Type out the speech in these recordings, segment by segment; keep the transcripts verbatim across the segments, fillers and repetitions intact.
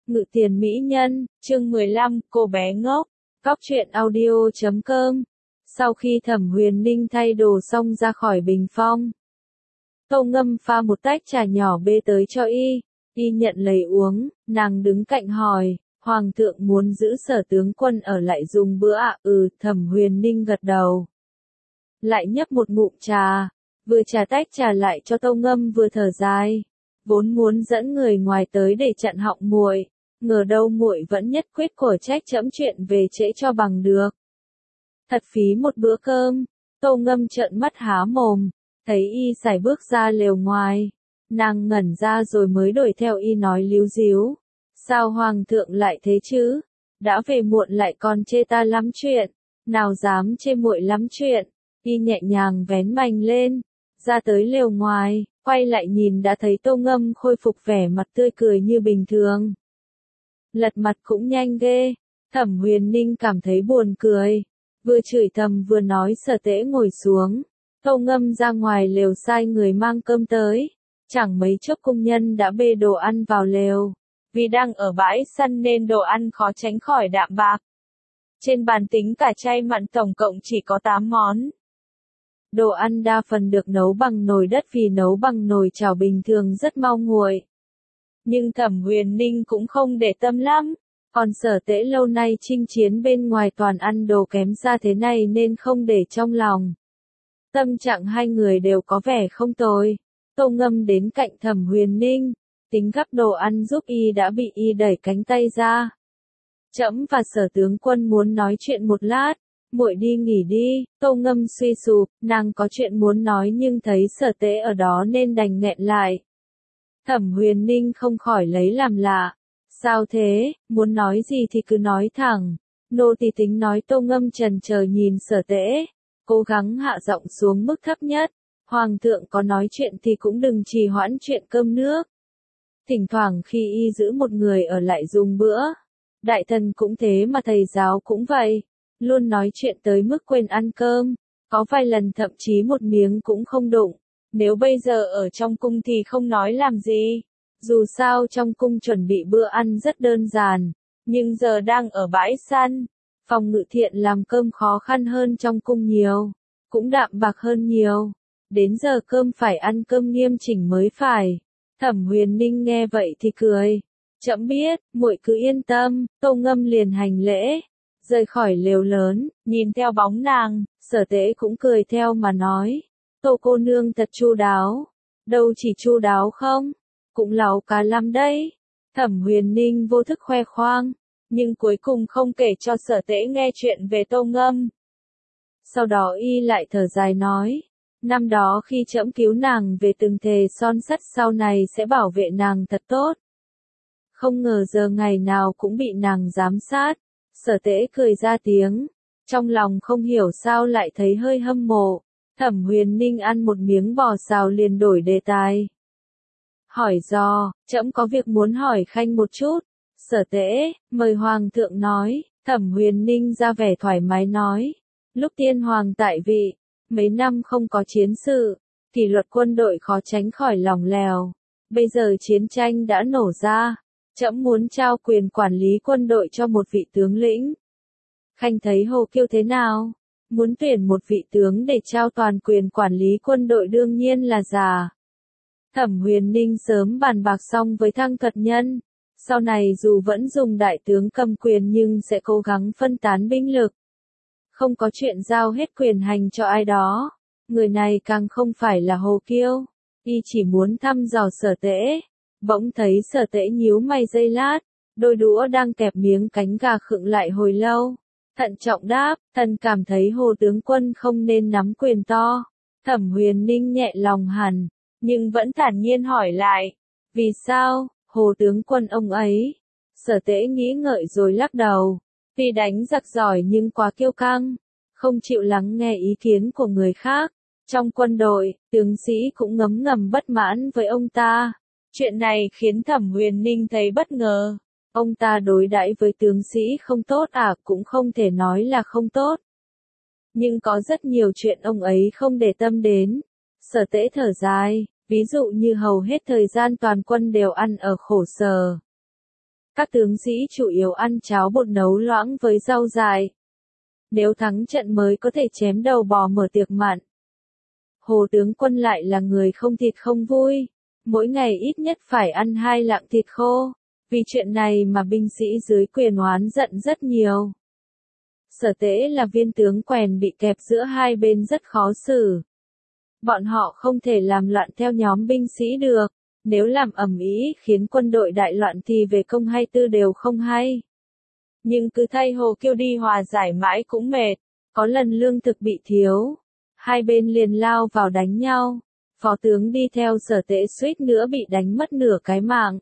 Ngự tiền mỹ nhân, chương mười lăm, cô bé ngốc, Cóc truyện audio chấm com. Sau khi Thẩm Huyền Ninh thay đồ xong ra khỏi bình phong, Tâu Ngâm pha một tách trà nhỏ bê tới cho y, y nhận lấy uống, nàng đứng cạnh hỏi, Hoàng thượng muốn giữ Sở tướng quân ở lại dùng bữa ạ? À? Ừ, Thẩm Huyền Ninh gật đầu. Lại nhấp một ngụm trà, vừa trà tách trà lại cho Tâu Ngâm vừa thở dài, vốn muốn dẫn người ngoài tới để chặn họng muội, ngờ đâu muội vẫn nhất quyết cổ trách trẫm chuyện về trễ cho bằng được. Thật phí một bữa cơm. Tâu Ngâm trợn mắt há mồm, thấy y sải bước ra lều ngoài, nàng ngẩn ra rồi mới đuổi theo y nói líu díu, sao Hoàng thượng lại thế chứ? Đã về muộn lại còn chê ta lắm chuyện, nào dám chê muội lắm chuyện. Y nhẹ nhàng vén mành lên, ra tới lều ngoài, quay lại nhìn đã thấy Tâu Ngâm khôi phục vẻ mặt tươi cười như bình thường. Lật mặt cũng nhanh ghê. Thẩm Huyền Ninh cảm thấy buồn cười, vừa chửi thầm vừa nói Sở Tễ ngồi xuống. Tâu Ngâm ra ngoài lều sai người mang cơm tới, chẳng mấy chốc công nhân đã bê đồ ăn vào lều. Vì đang ở bãi săn nên đồ ăn khó tránh khỏi đạm bạc. Trên bàn tính cả chay mặn tổng cộng chỉ có tám món. Đồ ăn đa phần được nấu bằng nồi đất vì nấu bằng nồi chảo bình thường rất mau nguội. Nhưng Thẩm Huyền Ninh cũng không để tâm lắm, còn Sở Tễ lâu nay chinh chiến bên ngoài toàn ăn đồ kém ra thế này nên không để trong lòng. Tâm trạng hai người đều có vẻ không tồi. Tâu Ngâm đến cạnh Thẩm Huyền Ninh, tính gắp đồ ăn giúp y đã bị y đẩy cánh tay ra. Trẫm và Sở tướng quân muốn nói chuyện một lát, muội đi nghỉ đi. Tâu Ngâm suy sụp, nàng có chuyện muốn nói nhưng thấy Sở Tễ ở đó nên đành nghẹn lại. Thẩm Huyền Ninh không khỏi lấy làm lạ. Sao thế, muốn nói gì thì cứ nói thẳng. Nô tỳ tính nói. Tâu Ngâm chần chờ nhìn Sở Tễ, cố gắng hạ giọng xuống mức thấp nhất. Hoàng thượng có nói chuyện thì cũng đừng trì hoãn chuyện cơm nước. Thỉnh thoảng khi y giữ một người ở lại dùng bữa, đại thần cũng thế mà thầy giáo cũng vậy, luôn nói chuyện tới mức quên ăn cơm, có vài lần thậm chí một miếng cũng không đụng. Nếu bây giờ ở trong cung thì không nói làm gì, dù sao trong cung chuẩn bị bữa ăn rất đơn giản, nhưng giờ đang ở bãi săn, phòng ngự thiện làm cơm khó khăn hơn trong cung nhiều, cũng đạm bạc hơn nhiều, đến giờ cơm phải ăn cơm nghiêm chỉnh mới phải. Thẩm Huyền Ninh nghe vậy thì cười, trẫm biết, muội cứ yên tâm. Tâu Ngâm liền hành lễ, rời khỏi lều lớn, nhìn theo bóng nàng, Sở Tễ cũng cười theo mà nói, Tâu cô nương thật chu đáo, đâu chỉ chu đáo không, cũng láu cá lắm đấy. Thẩm Huyền Ninh vô thức khoe khoang, nhưng cuối cùng không kể cho Sở Tễ nghe chuyện về Tâu Ngâm. Sau đó y lại thở dài nói, năm đó khi trẫm cứu nàng về từng thề son sắt sau này sẽ bảo vệ nàng thật tốt. Không ngờ giờ ngày nào cũng bị nàng giám sát. Sở Tễ cười ra tiếng, trong lòng không hiểu sao lại thấy hơi hâm mộ. Thẩm Huyền Ninh ăn một miếng bò xào liền đổi đề tài. Hỏi dò, trẫm có việc muốn hỏi khanh một chút. Sở Tễ, mời Hoàng thượng nói. Thẩm Huyền Ninh ra vẻ thoải mái nói, lúc tiên hoàng tại vị, mấy năm không có chiến sự, kỷ luật quân đội khó tránh khỏi lỏng lẻo. Bây giờ chiến tranh đã nổ ra, trẫm muốn trao quyền quản lý quân đội cho một vị tướng lĩnh. Khanh thấy Hồ Kiêu thế nào? Muốn tuyển một vị tướng để trao toàn quyền quản lý quân đội đương nhiên là giả. Thẩm Huyền Ninh sớm bàn bạc xong với Thăng Thuật Nhân, sau này dù vẫn dùng đại tướng cầm quyền nhưng sẽ cố gắng phân tán binh lực. Không có chuyện giao hết quyền hành cho ai đó. Người này càng không phải là Hồ Kiêu. Y chỉ muốn thăm dò Sở Tễ. Bỗng thấy Sở Tễ nhíu mày giây lát, đôi đũa đang kẹp miếng cánh gà khựng lại hồi lâu. Thận trọng đáp, thần cảm thấy Hồ tướng quân không nên nắm quyền to. Thẩm Huyền Ninh nhẹ lòng hẳn, nhưng vẫn thản nhiên hỏi lại, vì sao, Hồ tướng quân ông ấy? Sở Tễ nghĩ ngợi rồi lắc đầu, tuy đánh giặc giỏi nhưng quá kiêu căng, không chịu lắng nghe ý kiến của người khác. Trong quân đội, tướng sĩ cũng ngấm ngầm bất mãn với ông ta. Chuyện này khiến Thẩm Huyền Ninh thấy bất ngờ. Ông ta đối đãi với tướng sĩ không tốt à? Cũng không thể nói là không tốt. Nhưng có rất nhiều chuyện ông ấy không để tâm đến. Sở Tễ thở dài, ví dụ như hầu hết thời gian toàn quân đều ăn ở khổ sở. Các tướng sĩ chủ yếu ăn cháo bột nấu loãng với rau dại. Nếu thắng trận mới có thể chém đầu bò mở tiệc mặn. Hồ tướng quân lại là người không thịt không vui. Mỗi ngày ít nhất phải ăn hai lạng thịt khô. Vì chuyện này mà binh sĩ dưới quyền oán giận rất nhiều. Sở Tễ là viên tướng quèn bị kẹp giữa hai bên rất khó xử. Bọn họ không thể làm loạn theo nhóm binh sĩ được. Nếu làm ầm ĩ khiến quân đội đại loạn thì về công hay tư đều không hay. Nhưng cứ thay Hồ Kiêu đi hòa giải mãi cũng mệt. Có lần lương thực bị thiếu. Hai bên liền lao vào đánh nhau. Phó tướng đi theo Sở Tễ suýt nữa bị đánh mất nửa cái mạng.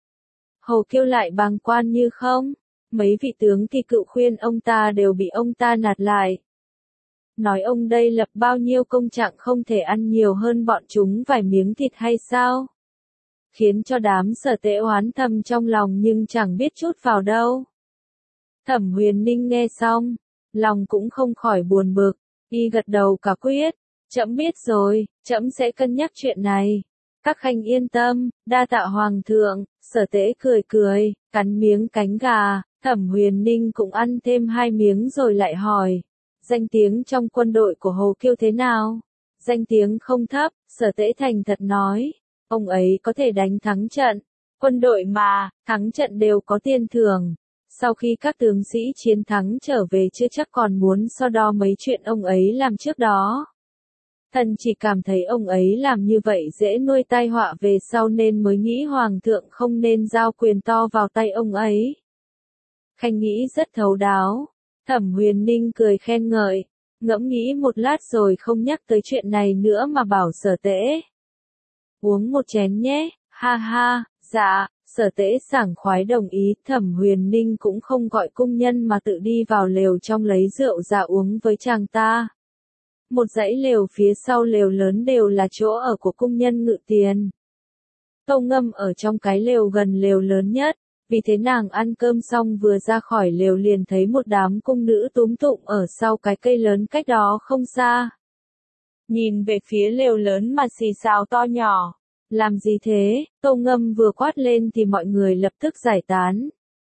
Hồ Kiêu lại bàng quan như không. Mấy vị tướng kỳ cựu khuyên ông ta đều bị ông ta nạt lại. Nói ông đây lập bao nhiêu công trạng không thể ăn nhiều hơn bọn chúng vài miếng thịt hay sao? Khiến cho đám Sở Tễ oán thầm trong lòng nhưng chẳng biết chút vào đâu. Thẩm Huyền Ninh nghe xong, lòng cũng không khỏi buồn bực, y gật đầu cả quyết, trẫm biết rồi, trẫm sẽ cân nhắc chuyện này. Các khanh yên tâm, đa tạ hoàng thượng. Sở Tễ cười cười, cắn miếng cánh gà, Thẩm Huyền Ninh cũng ăn thêm hai miếng rồi lại hỏi, danh tiếng trong quân đội của Hồ Kiêu thế nào? Danh tiếng không thấp, Sở Tễ thành thật nói, ông ấy có thể đánh thắng trận, quân đội mà, thắng trận đều có tiền thưởng. Sau khi các tướng sĩ chiến thắng trở về chưa chắc còn muốn so đo mấy chuyện ông ấy làm trước đó. Thần chỉ cảm thấy ông ấy làm như vậy dễ nuôi tai họa về sau nên mới nghĩ hoàng thượng không nên giao quyền to vào tay ông ấy. Khanh nghĩ rất thấu đáo. Thẩm Huyền Ninh cười khen ngợi, ngẫm nghĩ một lát rồi không nhắc tới chuyện này nữa mà bảo Sở Tễ. Uống một chén nhé, ha ha, dạ, Sở Tễ sảng khoái đồng ý. Thẩm Huyền Ninh cũng không gọi cung nhân mà tự đi vào lều trong lấy rượu ra uống với chàng ta. Một dãy lều phía sau lều lớn đều là chỗ ở của cung nhân Ngự Tiền. Tâu Ngâm ở trong cái lều gần lều lớn nhất, vì thế nàng ăn cơm xong vừa ra khỏi lều liền thấy một đám cung nữ túm tụm ở sau cái cây lớn cách đó không xa. Nhìn về phía lều lớn mà xì xào to nhỏ. Làm gì thế? Tâu Ngâm vừa quát lên thì mọi người lập tức giải tán.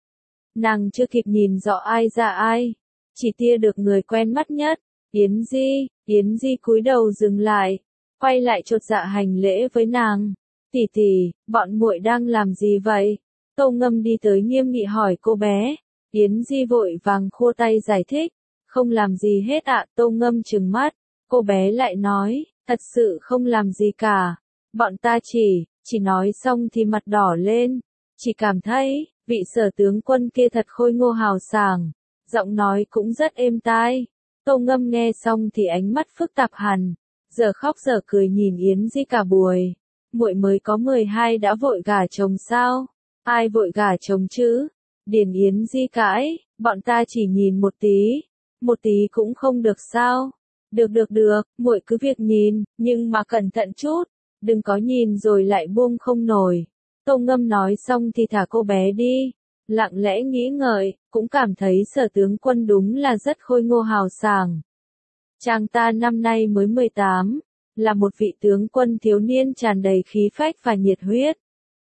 Nàng chưa kịp nhìn rõ ai ra ai, chỉ tia được người quen mắt nhất, Yến Di. Yến Di cúi đầu dừng lại, quay lại chột dạ hành lễ với nàng. Tỷ tỷ, bọn muội đang làm gì vậy? Tâu Ngâm đi tới nghiêm nghị hỏi cô bé. Yến Di vội vàng khua tay giải thích, không làm gì hết ạ. Tâu Ngâm trừng mắt, cô bé lại nói, thật sự không làm gì cả. Bọn ta chỉ, chỉ nói xong thì mặt đỏ lên, chỉ cảm thấy, vị Sở tướng quân kia thật khôi ngô hào sảng, giọng nói cũng rất êm tai. Tâu Ngâm nghe xong thì ánh mắt phức tạp hẳn, giờ khóc giờ cười nhìn Yến Di cả buổi. Muội mới có mười hai đã vội gả chồng sao? Ai vội gả chồng chứ? Điền Yến Di cãi, bọn ta chỉ nhìn một tí, một tí cũng không được sao? Được được được, muội cứ việc nhìn, nhưng mà cẩn thận chút, đừng có nhìn rồi lại buông không nổi. Tâu Ngâm nói xong thì thả cô bé đi. Lặng lẽ nghĩ ngợi, cũng cảm thấy Sở tướng quân đúng là rất khôi ngô hào sảng. Chàng ta năm nay mới mười tám, là một vị tướng quân thiếu niên tràn đầy khí phách và nhiệt huyết.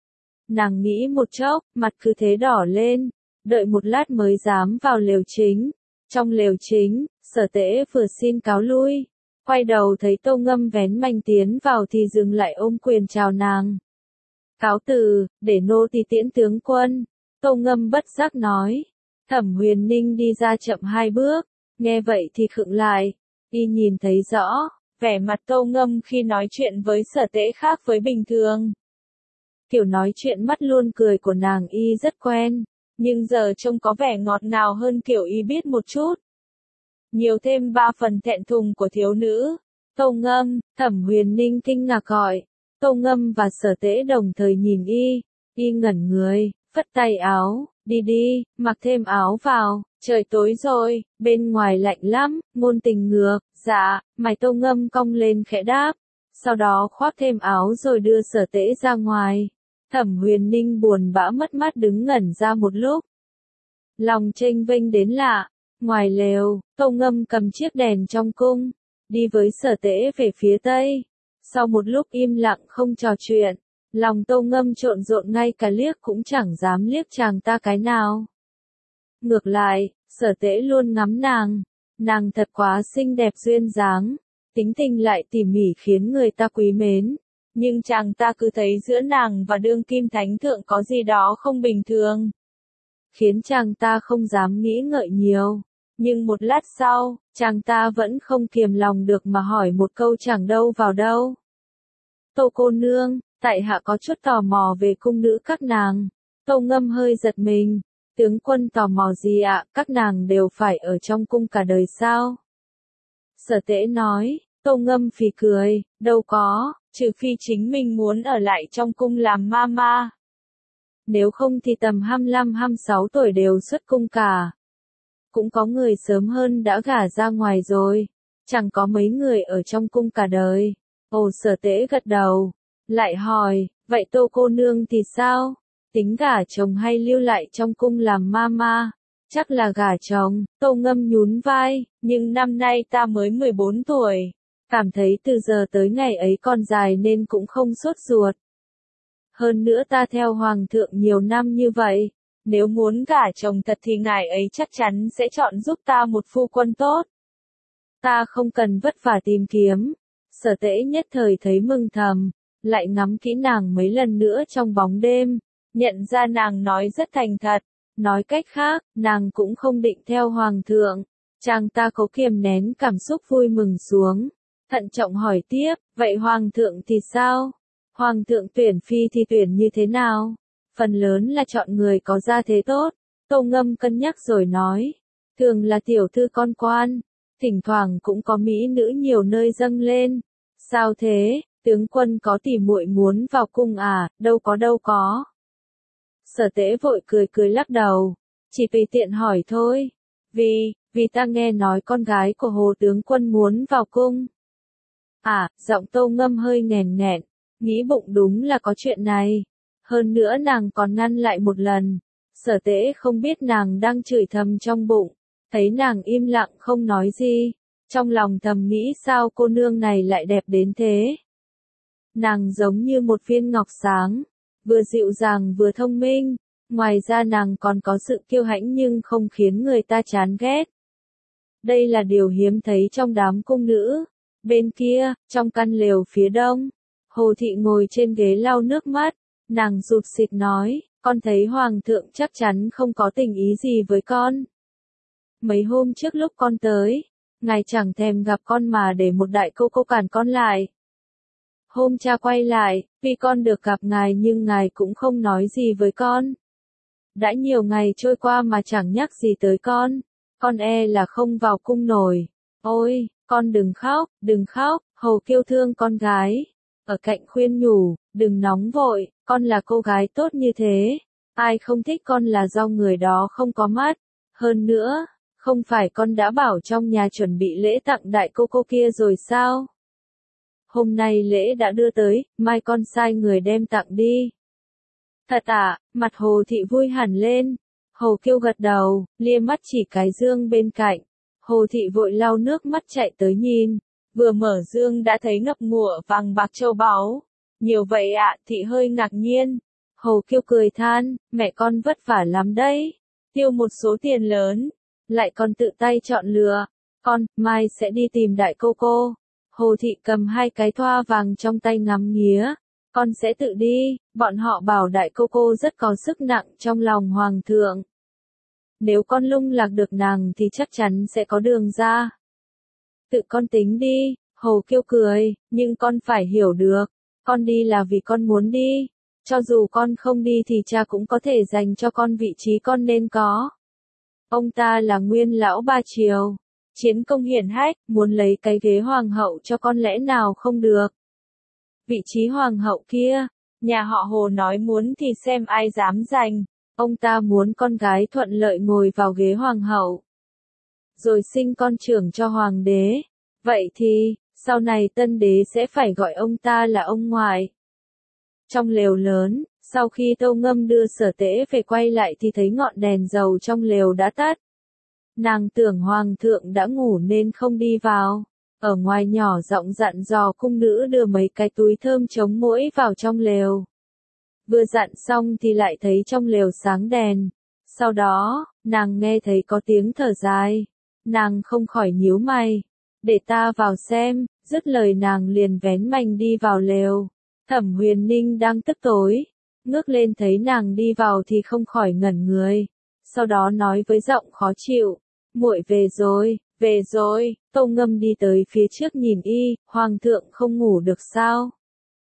Nàng nghĩ một chốc, mặt cứ thế đỏ lên, đợi một lát mới dám vào lều chính. Trong lều chính, Sở Tễ vừa xin cáo lui, quay đầu thấy Tâu Ngâm vén mành tiến vào thì dừng lại ôm quyền chào nàng. Cáo từ, để nô tỳ tiễn tướng quân. Tâu Ngâm bất giác nói. Thẩm Huyền Ninh đi ra chậm hai bước, nghe vậy thì khựng lại, y nhìn thấy rõ, vẻ mặt Tâu Ngâm khi nói chuyện với Sở Tễ khác với bình thường. Kiểu nói chuyện mắt luôn cười của nàng y rất quen, nhưng giờ trông có vẻ ngọt ngào hơn kiểu y biết một chút. Nhiều thêm ba phần thẹn thùng của thiếu nữ. Tâu Ngâm, Thẩm Huyền Ninh kinh ngạc gọi. Tâu Ngâm và Sở Tễ đồng thời nhìn y, y ngẩn người, phất tay áo, đi đi, mặc thêm áo vào, trời tối rồi, bên ngoài lạnh lắm. Ngôn Tình ngược, dạ, mày. Tâu Ngâm cong lên khẽ đáp, sau đó khoác thêm áo rồi đưa Sở Tễ ra ngoài. Thẩm Huyền Ninh buồn bã mất mát đứng ngẩn ra một lúc. Lòng chênh vênh đến lạ, ngoài lều, Tâu Ngâm cầm chiếc đèn trong cung, đi với Sở Tễ về phía tây. Sau một lúc im lặng không trò chuyện, Lòng Tô Ngâm trộn rộn ngay cả liếc cũng chẳng dám liếc chàng ta cái nào. Ngược lại, Sở Tễ luôn ngắm nàng, nàng thật quá xinh đẹp duyên dáng, tính tình lại tỉ mỉ khiến người ta quý mến. Nhưng chàng ta cứ thấy giữa nàng và đương kim thánh thượng có gì đó không bình thường, khiến chàng ta không dám nghĩ ngợi nhiều. Nhưng một lát sau, chàng ta vẫn không kiềm lòng được mà hỏi một câu chẳng đâu vào đâu. Tô cô nương, tại hạ có chút tò mò về cung nữ các nàng. Tô Ngâm hơi giật mình. Tướng quân tò mò gì ạ, các nàng đều phải ở trong cung cả đời sao? Sở Tễ nói. Tô Ngâm phì cười, đâu có, trừ phi chính mình muốn ở lại trong cung làm ma ma. Nếu không thì tầm hai mươi lăm hai mươi sáu tuổi đều xuất cung cả. Cũng có người sớm hơn đã gả ra ngoài rồi, chẳng có mấy người ở trong cung cả đời. Ồ, Sở Tễ gật đầu, lại hỏi, vậy Tô cô nương thì sao? Tính gả chồng hay lưu lại trong cung làm ma ma? Chắc là gả chồng. Tô Ngâm nhún vai, nhưng năm nay ta mới mười bốn tuổi. Cảm thấy từ giờ tới ngày ấy còn dài nên cũng không sốt ruột. Hơn nữa ta theo hoàng thượng nhiều năm như vậy, nếu muốn gả chồng thật thì ngài ấy chắc chắn sẽ chọn giúp ta một phu quân tốt. Ta không cần vất vả tìm kiếm. Sở Tễ nhất thời thấy mừng thầm, lại ngắm kỹ nàng mấy lần nữa trong bóng đêm, nhận ra nàng nói rất thành thật. Nói cách khác, nàng cũng không định theo hoàng thượng. Chàng ta cố kiềm nén cảm xúc vui mừng xuống, thận trọng hỏi tiếp, vậy hoàng thượng thì sao? Hoàng thượng tuyển phi thì tuyển như thế nào? Phần lớn là chọn người có gia thế tốt. Tô Ngâm cân nhắc rồi nói, thường là tiểu thư con quan, thỉnh thoảng cũng có mỹ nữ nhiều nơi dâng lên. Sao thế, tướng quân có tỉ muội muốn vào cung à? Đâu có đâu có. Sở Tễ vội cười cười lắc đầu, chỉ tùy tiện hỏi thôi. Vì, vì ta nghe nói con gái của Hồ tướng quân muốn vào cung. À, giọng Tô Ngâm hơi nghèn nghẹn, nghĩ bụng đúng là có chuyện này. Hơn nữa nàng còn ngăn lại một lần. Sở Tễ không biết nàng đang chửi thầm trong bụng, thấy nàng im lặng không nói gì, trong lòng thầm nghĩ sao cô nương này lại đẹp đến thế. Nàng giống như một viên ngọc sáng, vừa dịu dàng vừa thông minh, ngoài ra nàng còn có sự kiêu hãnh nhưng không khiến người ta chán ghét. Đây là điều hiếm thấy trong đám cung nữ. Bên kia, trong căn lều phía đông, Hồ Thị ngồi trên ghế lau nước mắt, nàng rụt xịt nói, con thấy hoàng thượng chắc chắn không có tình ý gì với con. Mấy hôm trước lúc con tới, ngài chẳng thèm gặp con mà để một đại cô cô cản con lại. Hôm cha quay lại, vì con được gặp ngài nhưng ngài cũng không nói gì với con. Đã nhiều ngày trôi qua mà chẳng nhắc gì tới con, con e là không vào cung nổi. Ôi, con đừng khóc, đừng khóc, Hầu Kiêu thương con gái. Ở cạnh khuyên nhủ, đừng nóng vội, con là cô gái tốt như thế. Ai không thích con là do người đó không có mắt. Hơn nữa, không phải con đã bảo trong nhà chuẩn bị lễ tặng đại cô cô kia rồi sao? Hôm nay lễ đã đưa tới, mai con sai người đem tặng đi. Thật à, mặt Hồ Thị vui hẳn lên. Hồ Kiêu gật đầu, lia mắt chỉ cái dương bên cạnh. Hồ Thị vội lau nước mắt chạy tới nhìn, vừa mở dương đã thấy ngập ngụa vàng bạc châu báu. Nhiều vậy ạ, Thị hơi ngạc nhiên. Hồ Kiêu cười than, mẹ con vất vả lắm đấy, tiêu một số tiền lớn, lại còn tự tay chọn lựa. Con, mai sẽ đi tìm đại cô cô. Hồ Thị cầm hai cái thoa vàng trong tay ngắm nghía. Con sẽ tự đi, bọn họ bảo đại cô cô rất có sức nặng trong lòng hoàng thượng. Nếu con lung lạc được nàng thì chắc chắn sẽ có đường ra. Tự con tính đi, Hồ Kiêu cười, nhưng con phải hiểu được, con đi là vì con muốn đi. Cho dù con không đi thì cha cũng có thể dành cho con vị trí con nên có. Ông ta là nguyên lão ba triều, chiến công hiển hách, muốn lấy cái ghế hoàng hậu cho con lẽ nào không được. Vị trí hoàng hậu kia, nhà họ Hồ nói muốn thì xem ai dám giành. Ông ta muốn con gái thuận lợi ngồi vào ghế hoàng hậu, rồi sinh con trưởng cho hoàng đế. Vậy thì, sau này tân đế sẽ phải gọi ông ta là ông ngoại. Trong lều lớn, sau khi Tô Ngâm đưa Sở Tễ về quay lại thì thấy ngọn đèn dầu trong lều đã tắt. Nàng tưởng hoàng thượng đã ngủ nên không đi vào. Ở ngoài nhỏ giọng dặn dò cung nữ đưa mấy cái túi thơm chống muỗi vào trong lều. Vừa dặn xong thì lại thấy trong lều sáng đèn. Sau đó, nàng nghe thấy có tiếng thở dài. Nàng không khỏi nhíu mày. Để ta vào xem, dứt lời nàng liền vén mành đi vào lều. Thẩm Huyền Ninh đang tức tối. Ngước lên thấy nàng đi vào thì không khỏi ngẩn người. Sau đó nói với giọng khó chịu. Muội về rồi, về rồi. Tâu Ngâm đi tới phía trước nhìn y, hoàng thượng không ngủ được sao?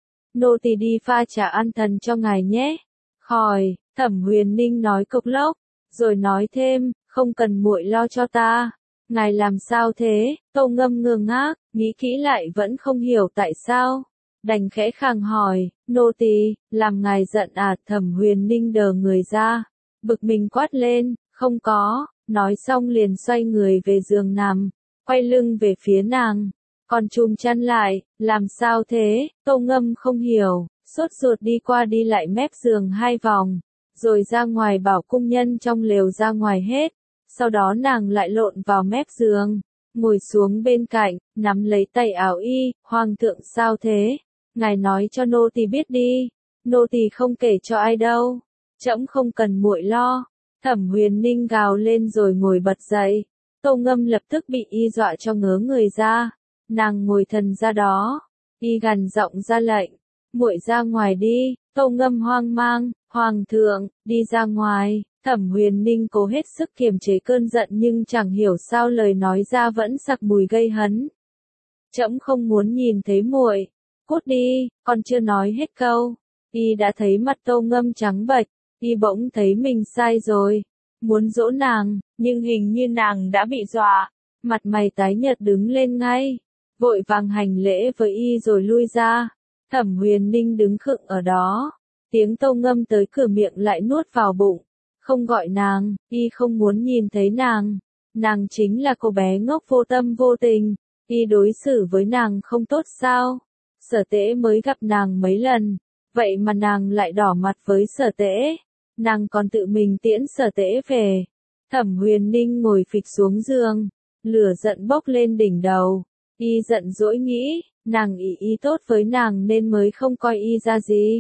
Nô tỳ đi pha trà an thần cho ngài nhé. Khỏi, Thẩm Huyền Ninh nói cộc lốc, rồi nói thêm, không cần muội lo cho ta. Ngài làm sao thế? Tâu Ngâm ngơ ngác, nghĩ kỹ lại vẫn không hiểu tại sao. Đành khẽ khàng hỏi, nô tỳ, làm ngài giận à? Thẩm Huyền Ninh đờ người ra, bực mình quát lên, không có, nói xong liền xoay người về giường nằm, quay lưng về phía nàng, còn chùm chăn lại, làm sao thế? Tâu Ngâm không hiểu, sốt ruột đi qua đi lại mép giường hai vòng, rồi ra ngoài bảo cung nhân trong lều ra ngoài hết, sau đó nàng lại lộn vào mép giường, ngồi xuống bên cạnh, nắm lấy tay áo y, hoàng thượng sao thế? Ngài nói cho nô tỳ biết đi, nô tỳ không kể cho ai đâu, trẫm không cần muội lo. Thẩm Huyền Ninh gào lên rồi ngồi bật dậy. Tâu Ngâm lập tức bị y dọa cho ngớ người ra, nàng ngồi thần ra đó, y gằn giọng ra lệnh, muội ra ngoài đi. Tâu Ngâm hoang mang, hoàng thượng, đi ra ngoài. Thẩm Huyền Ninh cố hết sức kiềm chế cơn giận nhưng chẳng hiểu sao lời nói ra vẫn sặc mùi gây hấn. Trẫm không muốn nhìn thấy muội. Cút đi, còn chưa nói hết câu, y đã thấy mặt Tâu Ngâm trắng bệch, y bỗng thấy mình sai rồi, muốn dỗ nàng, nhưng hình như nàng đã bị dọa, mặt mày tái nhợt đứng lên ngay, vội vàng hành lễ với y rồi lui ra. Thẩm Huyền Ninh đứng khựng ở đó, tiếng Tâu Ngâm tới cửa miệng lại nuốt vào bụng, không gọi nàng, y không muốn nhìn thấy nàng, nàng chính là cô bé ngốc vô tâm vô tình, y đối xử với nàng không tốt sao? Sở Tễ mới gặp nàng mấy lần, vậy mà nàng lại đỏ mặt với Sở Tễ, nàng còn tự mình tiễn Sở Tễ về. Thẩm Huyền Ninh ngồi phịch xuống giường, lửa giận bốc lên đỉnh đầu, y giận dỗi nghĩ, nàng ý y tốt với nàng nên mới không coi y ra gì.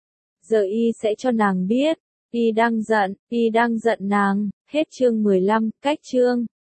Giờ y sẽ cho nàng biết, y đang giận, y đang giận nàng. Hết chương mười lăm, cách chương.